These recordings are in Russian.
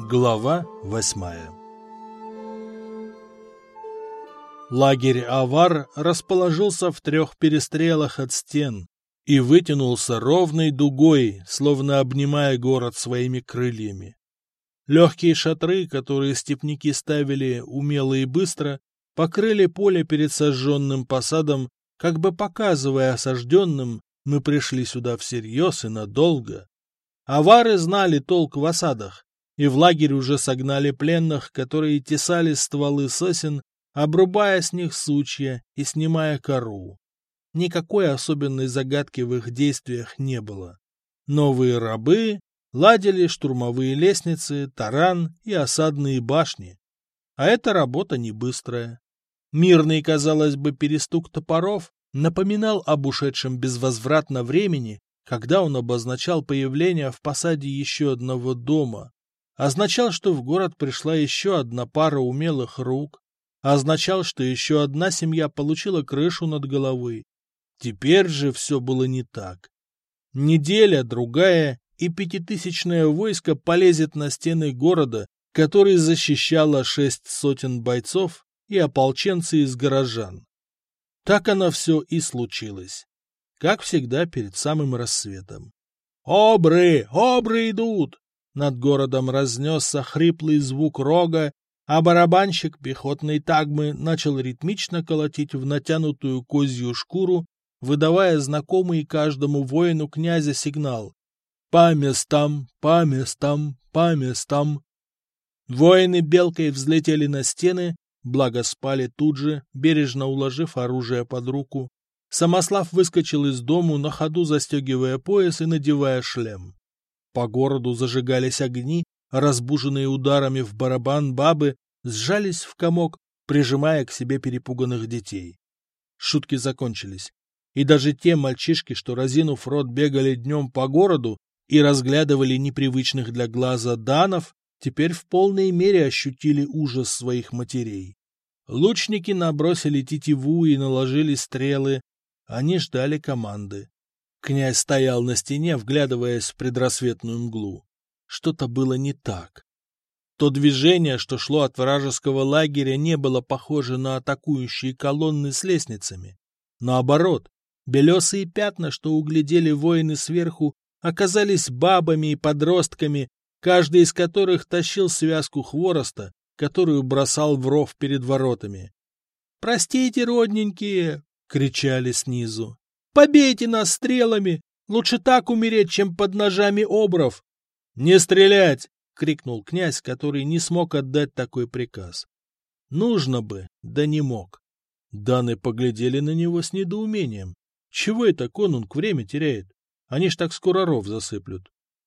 Глава 8. Лагерь авар расположился в 3 перестрелах от стен и вытянулся ровной дугой, словно обнимая город своими крыльями. Легкие шатры, которые степняки ставили умело и быстро, покрыли поле перед сожженным посадом, как бы показывая осажденным: мы пришли сюда всерьез и надолго. Авары знали толк в осадах, и в лагерь уже согнали пленных, которые тесали стволы сосен, обрубая с них сучья и снимая кору. Никакой особенной загадки в их действиях не было. Новые рабы ладили штурмовые лестницы, таран и осадные башни. А эта работа не быстрая. Мирный, казалось бы, перестук топоров напоминал об ушедшем безвозвратно времени, когда он обозначал появление в посаде еще одного дома. Означал, что в город пришла еще одна пара умелых рук. Означал, что еще одна семья получила крышу над головой. Теперь же все было не так. Неделя, другая, и 5000-е войско полезет на стены города, который защищало 6 сотен бойцов и ополченцы из горожан. Так оно все и случилось. Как всегда перед самым рассветом. «Обры! Обры идут!» Над городом разнесся хриплый звук рога, а барабанщик пехотной тагмы начал ритмично колотить в натянутую козью шкуру, выдавая знакомый каждому воину князя сигнал: «По местам! По местам! По местам!» Воины белкой взлетели на стены, благо спали тут же, бережно уложив оружие под руку. Самослав выскочил из дому, на ходу застегивая пояс и надевая шлем. По городу зажигались огни, разбуженные ударами в барабан бабы сжались в комок, прижимая к себе перепуганных детей. Шутки закончились, и даже те мальчишки, что, разинув рот, бегали днем по городу и разглядывали непривычных для глаза данов, теперь в полной мере ощутили ужас своих матерей. Лучники набросили тетиву и наложили стрелы. Они ждали команды. Князь стоял на стене, вглядываясь в предрассветную мглу. Что-то было не так. То движение, что шло от вражеского лагеря, не было похоже на атакующие колонны с лестницами. Наоборот, белесые пятна, что углядели воины сверху, оказались бабами и подростками, каждый из которых тащил связку хвороста, которую бросал в ров перед воротами. «Простите, родненькие!» — кричали снизу. «Побейте нас стрелами! Лучше так умереть, чем под ножами обров!» «Не стрелять!» — крикнул князь, который не смог отдать такой приказ. Нужно бы, да не мог. Даны поглядели на него с недоумением. Чего это конунг время теряет? Они ж так скоро ров засыплют.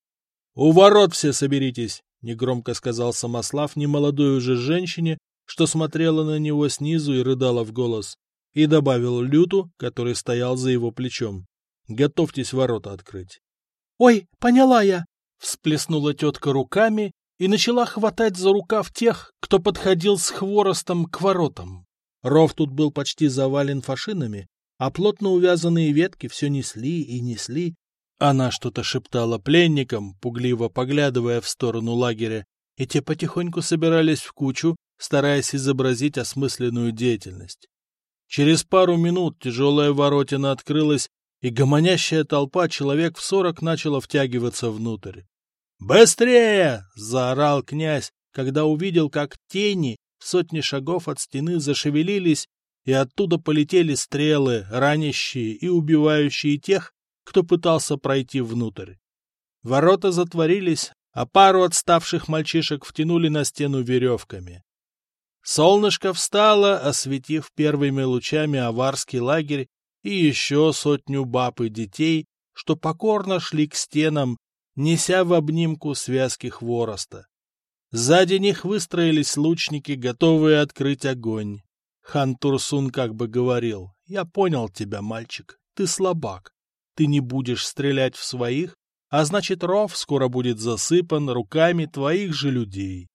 «У ворот все соберитесь!» — негромко сказал Самослав немолодой уже женщине, что смотрела на него снизу и рыдала в голос. И добавил Люту, который стоял за его плечом: «Готовьтесь ворота открыть». «Ой, поняла я!» — всплеснула тетка руками и начала хватать за рукав тех, кто подходил с хворостом к воротам. Ров тут был почти завален фашинами, а плотно увязанные ветки все несли и несли. Она что-то шептала пленникам, пугливо поглядывая в сторону лагеря, и те потихоньку собирались в кучу, стараясь изобразить осмысленную деятельность. Через пару минут тяжелая воротина открылась, и гомонящая толпа человек в 40 начала втягиваться внутрь. «Быстрее!» — заорал князь, когда увидел, как тени в 100 шагов от стены зашевелились, и оттуда полетели стрелы, ранящие и убивающие тех, кто пытался пройти внутрь. Ворота затворились, а пару отставших мальчишек втянули на стену веревками. Солнышко встало, осветив первыми лучами аварский лагерь и еще 100 баб и детей, что покорно шли к стенам, неся в обнимку связки хвороста. Сзади них выстроились лучники, готовые открыть огонь. Хан Турсун как бы говорил: «Я понял тебя, мальчик, ты слабак. Ты не будешь стрелять в своих, а значит, ров скоро будет засыпан руками твоих же людей».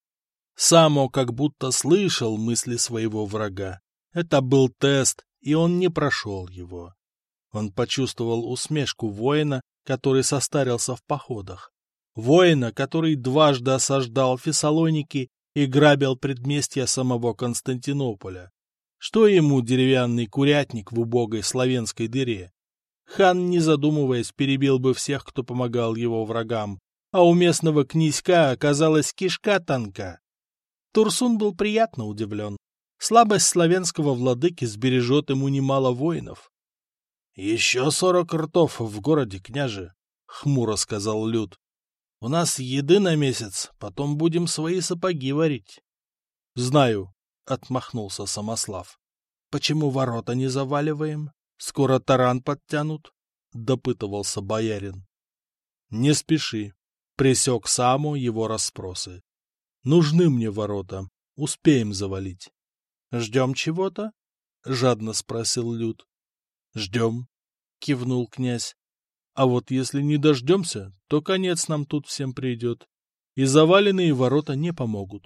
Само как будто слышал мысли своего врага. Это был тест, и он не прошел его. Он почувствовал усмешку воина, который состарился в походах. воина, который дважды осаждал Фессалоники и грабил предместья самого Константинополя. Что ему деревянный курятник в убогой славянской дыре? Хан, не задумываясь, перебил бы всех, кто помогал его врагам, а у местного князька оказалась кишка тонка. Турсун был приятно удивлен. Слабость славянского владыки сбережет ему немало воинов. — Еще 40 ртов в городе, княже, — хмуро сказал Люд. — У нас еды на месяц, потом будем свои сапоги варить. — Знаю, — отмахнулся Самослав. — Почему ворота не заваливаем? Скоро таран подтянут? — допытывался боярин. — Не спеши, — пресек Саму его расспросы. — Нужны мне ворота, успеем завалить. — Ждем чего-то? — жадно спросил Люд. — Ждем, — кивнул князь. — А вот если не дождемся, то конец нам тут всем придет, и заваленные ворота не помогут.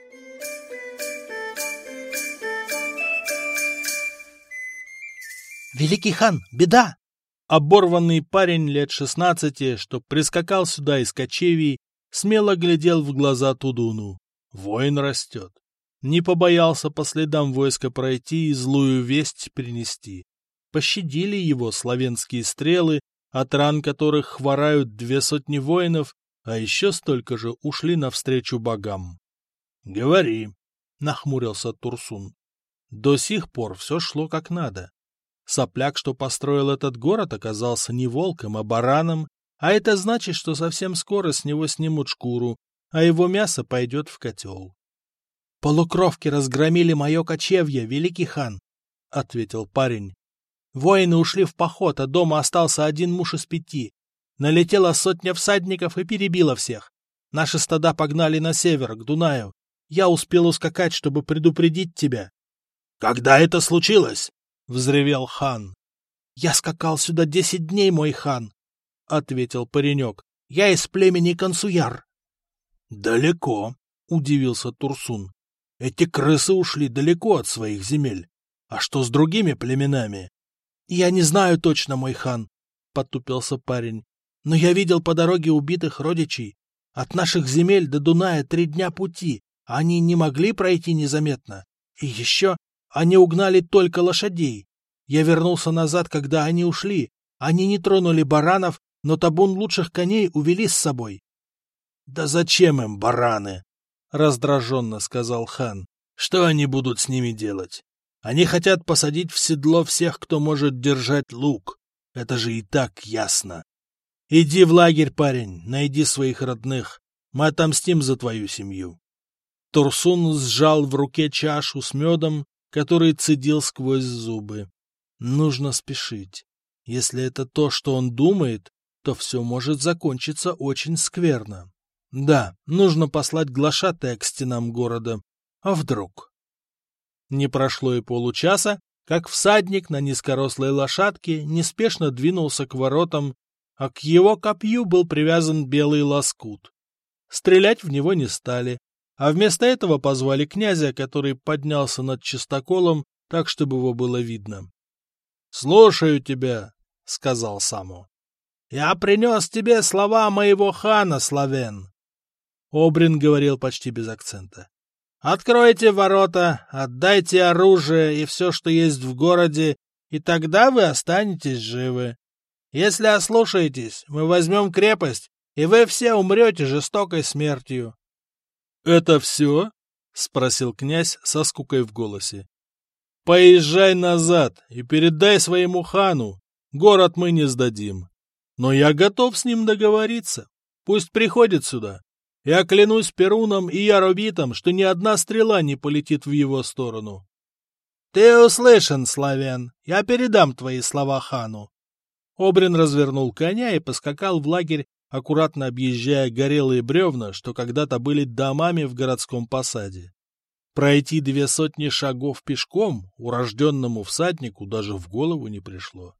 «Великий хан, беда!» Оборванный парень лет 16, что прискакал сюда из кочевий, смело глядел в глаза Тудуну. Воин растет. Не побоялся по следам войска пройти и злую весть принести. Пощадили его славянские стрелы, от ран которых хворают 200 воинов, а еще столько же ушли навстречу богам. — Говори, — нахмурился Турсун. До сих пор все шло как надо. Сопляк, что построил этот город, оказался не волком, а бараном, а это значит, что совсем скоро с него снимут шкуру, а его мясо пойдет в котел. — Полукровки разгромили мое кочевье, великий хан, — ответил парень. Воины ушли в поход, а дома остался один муж из 5. Налетела 100 всадников и перебила всех. Наши стада погнали на север, к Дунаю. Я успел ускакать, чтобы предупредить тебя. — Когда это случилось? — взревел хан. — Я скакал сюда 10 дней, мой хан, — ответил паренек. — Я из племени Консуяр. — Далеко, — удивился Турсун. — Эти крысы ушли далеко от своих земель. А что с другими племенами? — Я не знаю точно, мой хан, — потупился парень. — Но я видел по дороге убитых родичей. От наших земель до Дуная 3 дня пути, а они не могли пройти незаметно. И еще... Они угнали только лошадей. Я вернулся назад, когда они ушли. Они не тронули баранов, но табун лучших коней увели с собой. — Да зачем им бараны? — раздраженно сказал хан. — Что они будут с ними делать? Они хотят посадить в седло всех, кто может держать лук. Это же и так ясно. Иди в лагерь, парень, найди своих родных. Мы отомстим за твою семью. Турсун сжал в руке чашу с медом, который цедил сквозь зубы. Нужно спешить. Если это то, что он думает, то все может закончиться очень скверно. Да, нужно послать глашатая к стенам города. А вдруг? Не прошло и получаса, как всадник на низкорослой лошадке неспешно двинулся к воротам, а к его копью был привязан белый лоскут. Стрелять в него не стали, а вместо этого позвали князя, который поднялся над чистоколом, так, чтобы его было видно. — Слушаю тебя, — сказал Саму. — Я принес тебе слова моего хана, Славен. Обрин говорил почти без акцента. — Откройте ворота, отдайте оружие и все, что есть в городе, и тогда вы останетесь живы. Если ослушаетесь, мы возьмем крепость, и вы все умрете жестокой смертью. — Это все? — спросил князь со скукой в голосе. — Поезжай назад и передай своему хану. Город мы не сдадим. Но я готов с ним договориться. Пусть приходит сюда. Я клянусь Перуном и Яробитом, что ни одна стрела не полетит в его сторону. — Ты услышан, Славян. Я передам твои слова хану. Обрин развернул коня и поскакал в лагерь, аккуратно объезжая горелые бревна, что когда-то были домами в городском посаде. Пройти 200 шагов пешком урожденному всаднику даже в голову не пришло.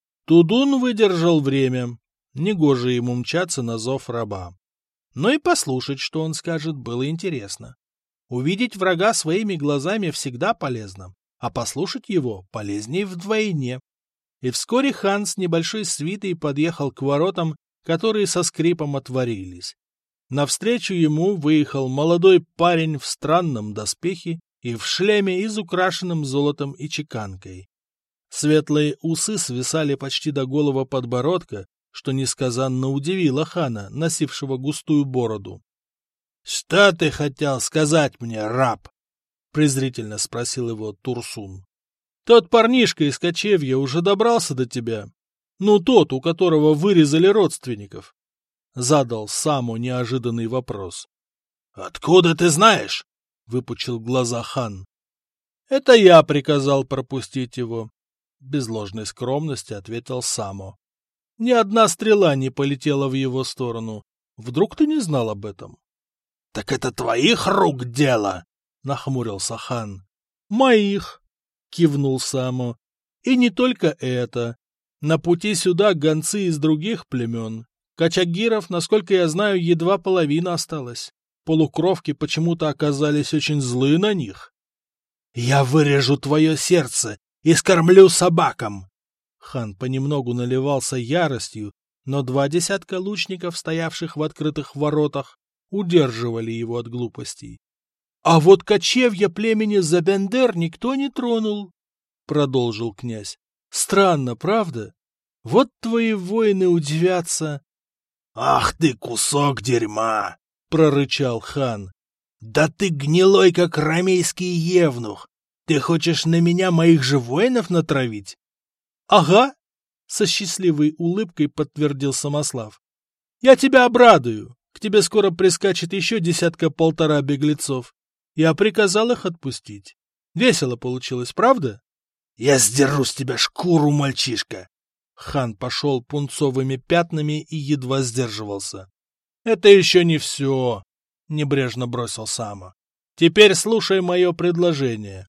Тудун выдержал время, негоже ему мчаться на зов раба. Но и послушать, что он скажет, было интересно. Увидеть врага своими глазами всегда полезно, а послушать его полезнее вдвойне. И вскоре хан с небольшой свитой подъехал к воротам, которые со скрипом отворились. Навстречу ему выехал молодой парень в странном доспехе и в шлеме, изукрашенном золотом и чеканкой. Светлые усы свисали почти до голого подбородка, что несказанно удивило хана, носившего густую бороду. — Что ты хотел сказать мне, раб? — презрительно спросил его Турсун. — Тот парнишка из кочевья уже добрался до тебя. Ну, тот, у которого вырезали родственников. Задал Саму неожиданный вопрос. — Откуда ты знаешь? — выпучил глаза хан. — Это я приказал пропустить его. Без ложной скромности ответил Само. Ни одна стрела не полетела в его сторону. Вдруг ты не знал об этом? — Так это твоих рук дело? — нахмурился хан. — Моих, — кивнул Само. — И не только это. На пути сюда гонцы из других племен. Качагиров, насколько я знаю, едва половина осталась. Полукровки почему-то оказались очень злы на них. — Я вырежу твое сердце и скормлю собакам! Хан понемногу наливался яростью, но 20 лучников, стоявших в открытых воротах, удерживали его от глупостей. — А вот кочевья племени Забендер никто не тронул, — продолжил князь. — Странно, правда? Вот твои воины удивятся. — Ах ты, кусок дерьма! — прорычал хан. — Да ты гнилой, как ромейский евнух! Ты хочешь на меня моих же воинов натравить? — Ага, — со счастливой улыбкой подтвердил Самослав. — Я тебя обрадую. К тебе скоро прискачет еще 10-1.5 беглецов. Я приказал их отпустить. Весело получилось, правда? — Я сдеру с тебя шкуру, мальчишка! Хан пошел пунцовыми пятнами и едва сдерживался. — Это еще не все, — небрежно бросил Сама. — Теперь слушай мое предложение.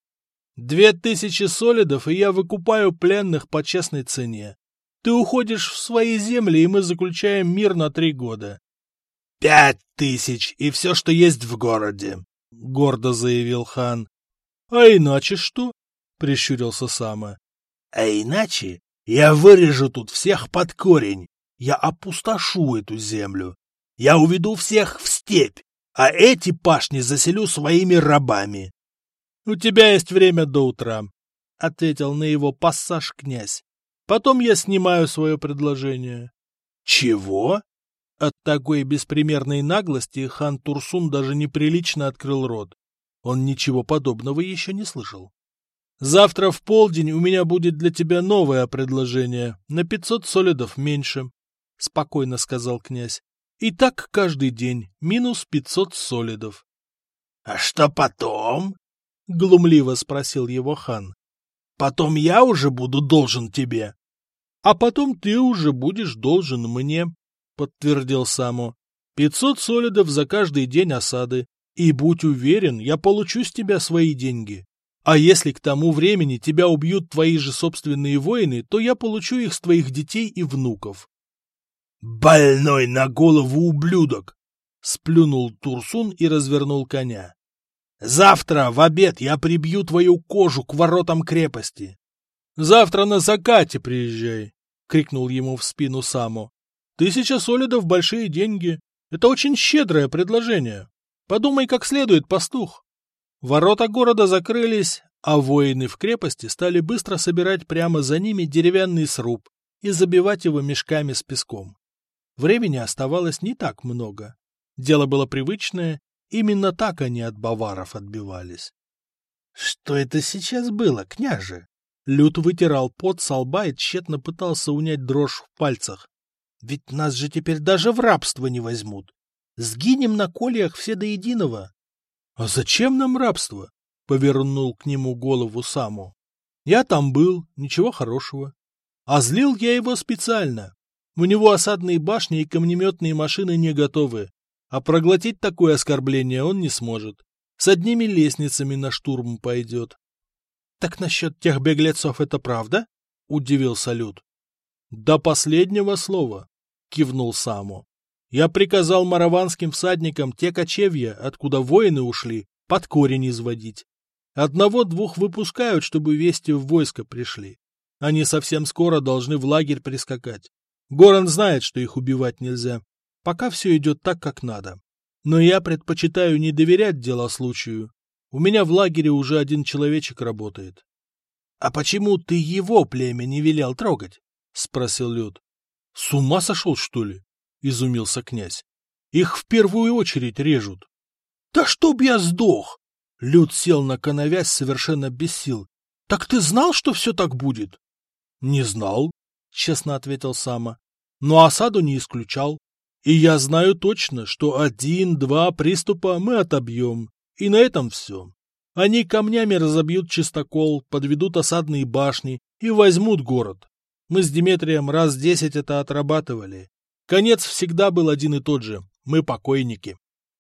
2000 солидов, и я выкупаю пленных по честной цене. Ты уходишь в свои земли, и мы заключаем мир на 3 года. 5000, и все, что есть в городе, — гордо заявил хан. — А иначе что? — прищурился Сама. — А иначе я вырежу тут всех под корень. Я опустошу эту землю. Я уведу всех в степь, а эти пашни заселю своими рабами. — У тебя есть время до утра, — ответил на его пассаж князь. — Потом я снимаю свое предложение. — Чего? От такой беспримерной наглости хан Турсун даже неприлично открыл рот. Он ничего подобного еще не слышал. — Завтра в полдень у меня будет для тебя новое предложение, на 500 солидов меньше, — спокойно сказал князь. — И так каждый день, минус 500 солидов. — А что потом? — глумливо спросил его хан. — Потом я уже буду должен тебе. — А потом ты уже будешь должен мне, — подтвердил Само. — 500 солидов за каждый день осады. И будь уверен, я получу с тебя свои деньги. А если к тому времени тебя убьют твои же собственные воины, то я получу их с твоих детей и внуков. — Больной на голову ублюдок! — сплюнул Турсун и развернул коня. Завтра в обед я прибью твою кожу к воротам крепости. — Завтра на закате приезжай, — крикнул ему в спину Само. — 1000 солидов — большие деньги. Это очень щедрое предложение. Подумай как следует, пастух. Ворота города закрылись, а воины в крепости стали быстро собирать прямо за ними деревянный сруб и забивать его мешками с песком. Времени оставалось не так много. Дело было привычное. Именно так они от баваров отбивались. — Что это сейчас было, княже? Лют вытирал пот со лба и тщетно пытался унять дрожь в пальцах. — Ведь нас же теперь даже в рабство не возьмут. Сгинем на кольях все до единого. — А зачем нам рабство? — повернул к нему голову Саму. — Я там был, ничего хорошего. А злил я его специально. У него осадные башни и камнеметные машины не готовы. А проглотить такое оскорбление он не сможет. С одними лестницами на штурм пойдет. — Так насчет тех беглецов это правда? — удивился Лют. — До последнего слова, — кивнул Саму. Я приказал мараванским всадникам те кочевья, откуда воины ушли, под корень изводить. 1-2 выпускают, чтобы вести в войско пришли. Они совсем скоро должны в лагерь прискакать. Горан знает, что их убивать нельзя. Пока все идет так, как надо. Но я предпочитаю не доверять дело случаю. У меня в лагере уже один человечек работает. — А почему ты его племя не велел трогать? — спросил Люд. — С ума сошел, что ли? — изумился князь. — Их в первую очередь режут. — Да чтоб я сдох! Люд сел на коновязь совершенно без сил. — Так ты знал, что все так будет? — Не знал, — честно ответил Сама. — Но осаду не исключал. И я знаю точно, что 1-2 приступа мы отобьем. И на этом все. Они камнями разобьют чистокол, подведут осадные башни и возьмут город. Мы с Диметрием раз 10 это отрабатывали. Конец всегда был один и тот же. Мы покойники.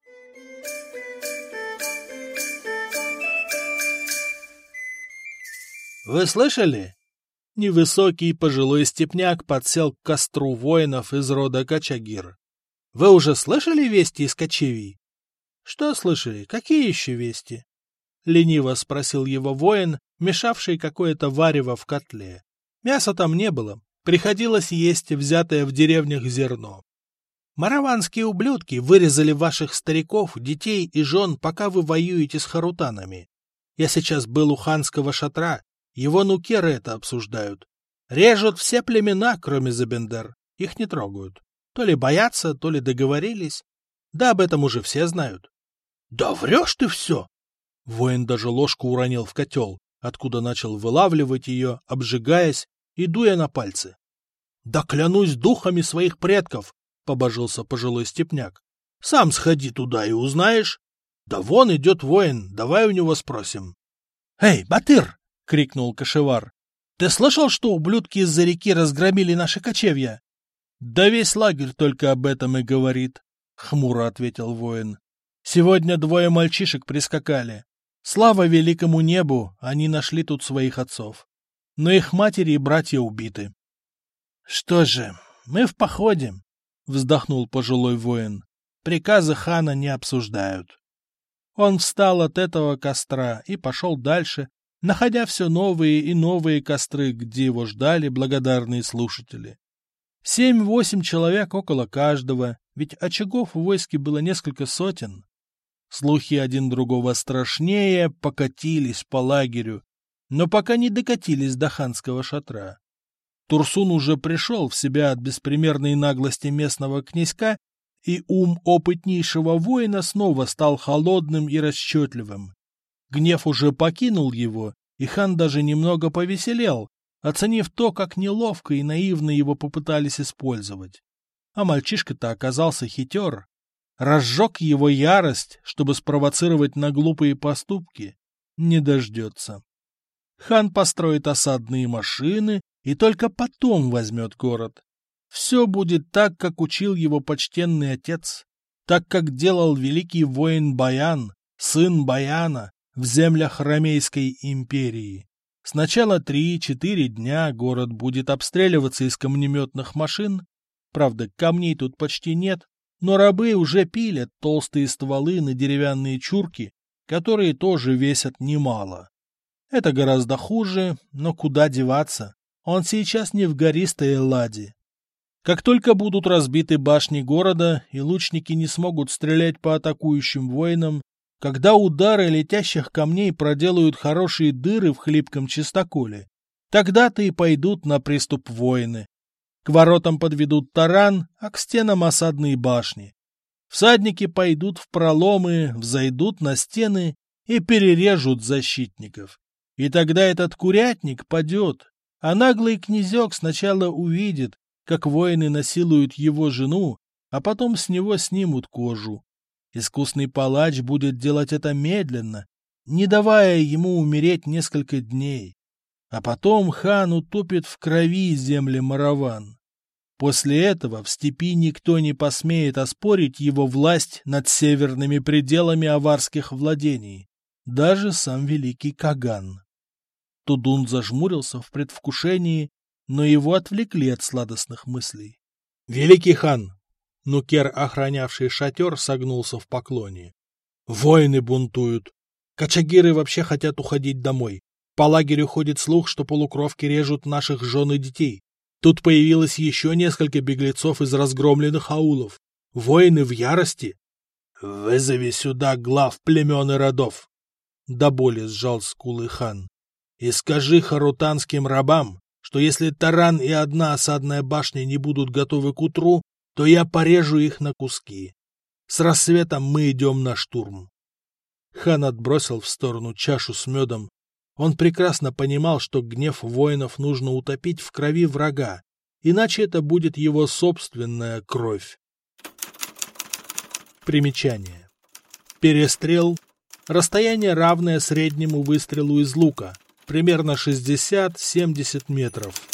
Вы слышали? Невысокий пожилой степняк подсел к костру воинов из рода Качагир. Вы уже слышали вести из кочевий? Что слышали? Какие еще вести? Лениво спросил его воин, мешавший какое-то варево в котле. Мяса там не было. Приходилось есть взятое в деревнях зерно. Мараванские ублюдки вырезали ваших стариков, детей и жен, пока вы воюете с харутанами. Я сейчас был у ханского шатра, его нукеры это обсуждают. Режут все племена, кроме Забендер. Их не трогают. То ли боятся, то ли договорились. Да об этом уже все знают. — Да врешь ты все! Воин даже ложку уронил в котел, откуда начал вылавливать ее, обжигаясь и дуя на пальцы. — Да клянусь духами своих предков! — побожился пожилой степняк. — Сам сходи туда и узнаешь. Да вон идет воин, давай у него спросим. — Эй, Батыр! — крикнул кошевар. — Ты слышал, что ублюдки из-за реки разгромили наши кочевья? — Да весь лагерь только об этом и говорит, — хмуро ответил воин. — Сегодня 2 мальчишек прискакали. Слава великому небу, они нашли тут своих отцов. Но их матери и братья убиты. — Что же, мы в походе, — вздохнул пожилой воин. Приказы хана не обсуждают. Он встал от этого костра и пошел дальше, находя все новые и новые костры, где его ждали благодарные слушатели. 7-8 человек около каждого, ведь очагов в войске было несколько сотен. Слухи один другого страшнее покатились по лагерю, но пока не докатились до ханского шатра. Турсун уже пришел в себя от беспримерной наглости местного князька, и ум опытнейшего воина снова стал холодным и расчетливым. Гнев уже покинул его, и хан даже немного повеселел, оценив то, как неловко и наивно его попытались использовать. А мальчишка-то оказался хитер. Разжег его ярость, чтобы спровоцировать на глупые поступки. Не дождется. Хан построит осадные машины и только потом возьмет город. Все будет так, как учил его почтенный отец, так, как делал великий воин Баян, сын Баяна, в землях Ромейской империи. Сначала 3-4 дня город будет обстреливаться из камнеметных машин. Правда, камней тут почти нет, но рабы уже пилят толстые стволы на деревянные чурки, которые тоже весят немало. Это гораздо хуже, но куда деваться? Он сейчас не в гористой Элладе. Как только будут разбиты башни города, и лучники не смогут стрелять по атакующим воинам, когда удары летящих камней проделают хорошие дыры в хлипком чистоколе, тогда-то и пойдут на приступ воины. К воротам подведут таран, а к стенам осадные башни. Всадники пойдут в проломы, взойдут на стены и перережут защитников. И тогда этот курятник падет, а наглый князек сначала увидит, как воины насилуют его жену, а потом с него снимут кожу. Искусный палач будет делать это медленно, не давая ему умереть несколько дней. А потом хан утопит в крови земли Мараван. После этого в степи никто не посмеет оспорить его власть над северными пределами аварских владений, даже сам великий Каган. Тудун зажмурился в предвкушении, но его отвлекли от сладостных мыслей. — Великий хан! Нукер, охранявший шатер, согнулся в поклоне. — Воины бунтуют. Качагиры вообще хотят уходить домой. По лагерю ходит слух, что полукровки режут наших жен и детей. Тут появилось еще несколько беглецов из разгромленных аулов. Воины в ярости. «Вызови сюда глав племен и родов!» До боли сжал скулы хан. «И скажи харутанским рабам, что если таран и одна осадная башня не будут готовы к утру, то я порежу их на куски. С рассветом мы идем на штурм». Хан отбросил в сторону чашу с медом. Он прекрасно понимал, что гнев воинов нужно утопить в крови врага, иначе это будет его собственная кровь. Примечание. Перестрел — расстояние, равное среднему выстрелу из лука, примерно 60-70 метров.